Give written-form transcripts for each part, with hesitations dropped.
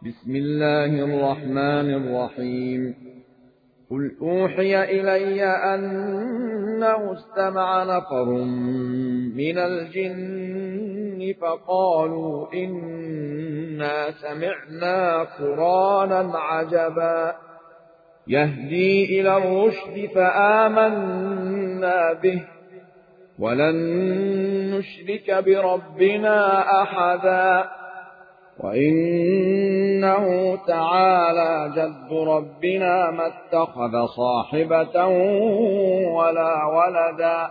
بسم الله الرحمن الرحيم. قل أوحي إلي أنه استمع نفر من الجن فقالوا إنا سمعنا قرآنا عجبا يهدي إلى الرشد فآمنا به ولن نشرك بربنا أحدا وإنه تعالى جد ربنا ما اتخذ صاحبة ولا ولدا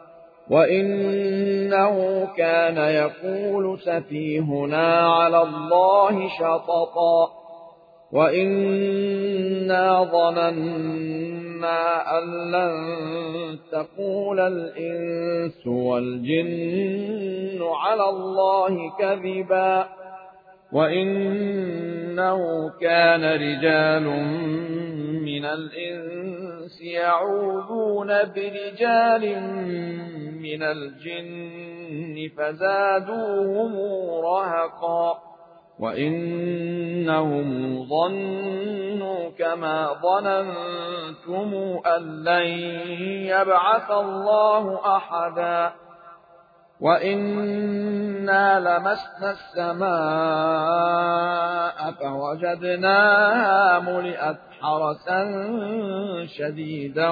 وإنه كان يقول سفيهنا على الله شططا وإنا ظننا أن لن تقول الإنس والجن على الله كذبا وإنه كان رجال من الإنس يعوذون برجال من الجن فزادوهم رهقا وإنهم ظنوا كما ظننتم أن لن يبعث الله أحدا وإنا لمسنا السماء فوجدناها ملئت حرسا شديدا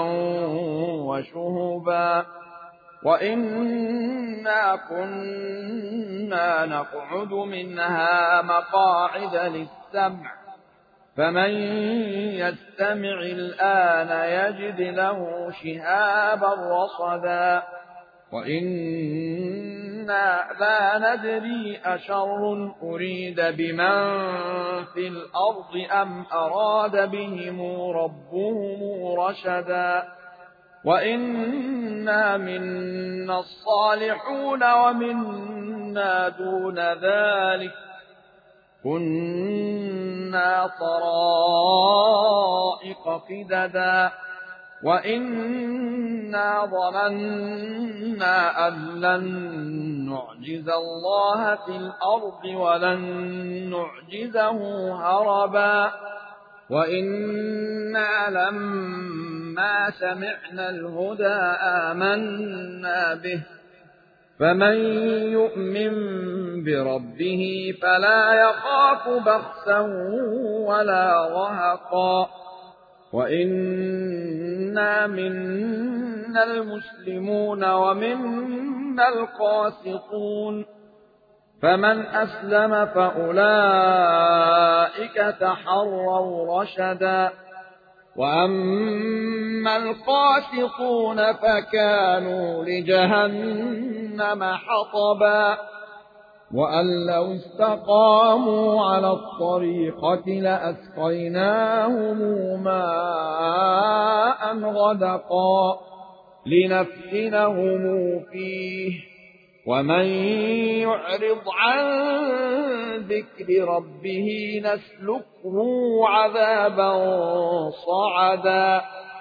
وشهبا وإنا كنا نقعد منها مقاعد للسمع فمن يستمع الآن يجد له شهابا رصدا وإنا لا ندري أشر أريد بمن في الأرض أم أراد بهم ربهم رشدا وإنا منا الصالحون ومنا دون ذلك كنا طرائق قددا وإنا ظننا أن لن نعجز الله في الأرض ولن نعجزه هربا وإنا لما سمعنا الهدى آمنا به فمن يؤمن بربه فلا يخاف بخسا ولا رهقا وإنا منا المسلمون ومنا القاسطون فمن أسلم فأولئك تحروا رشدا وأما القاسطون فكانوا لجهنم حطبا وأن لو استقاموا على الطريقة لأسقيناهم ماء غدقا لنفتنهم فيه ومن يعرض عن ذكر ربه نسلكه عذابا صعدا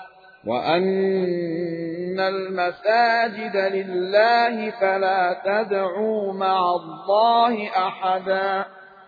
وأن المساجد لله فلا تدعوا مع الله أحدا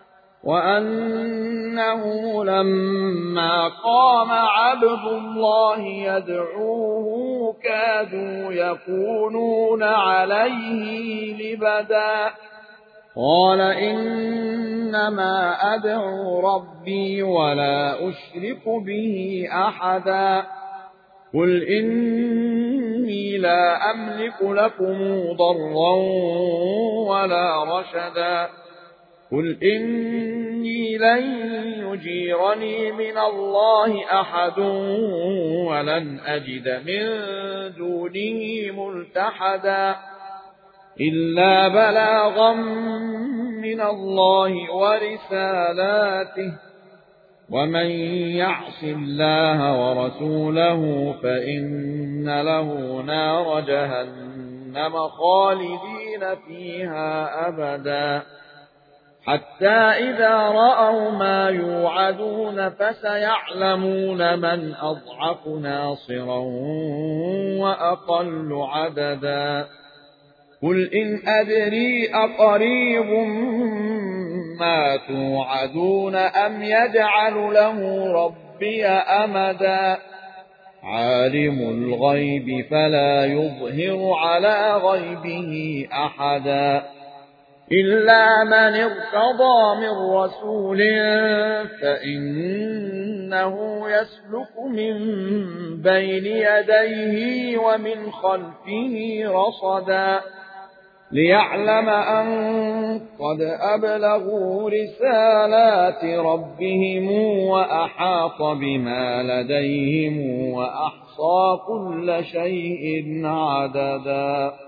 وأنه لما قام عبد الله يدعوه كادوا يكونون عليه لبدا قال إنما أدعو ربي ولا أشرك به أحدا قل إني لا أملك لكم ضرا ولا رشدا قل إني لن يجيرني من الله أحد ولن أجد من دونه ملتحدا إلا بلاغا من الله ورسالاته ومن يعص الله ورسوله فإن له نار جهنم خالدين فيها أبدا حتى إذا رأوا ما يوعدون فسيعلمون من أضعف ناصرا وأقل عددا قل إن أدري أقريب ما توعدون أم يجعل له ربي أمدا عالم الغيب فلا يظهر على غيبه أحدا إلا من ارتضى من رسول فإنه يسلك من بين يديه ومن خلفه رصدا ليعلم أن قد أبلغوا رسالات ربهم وأحاط بما لديهم وأحصى كل شيء عددا.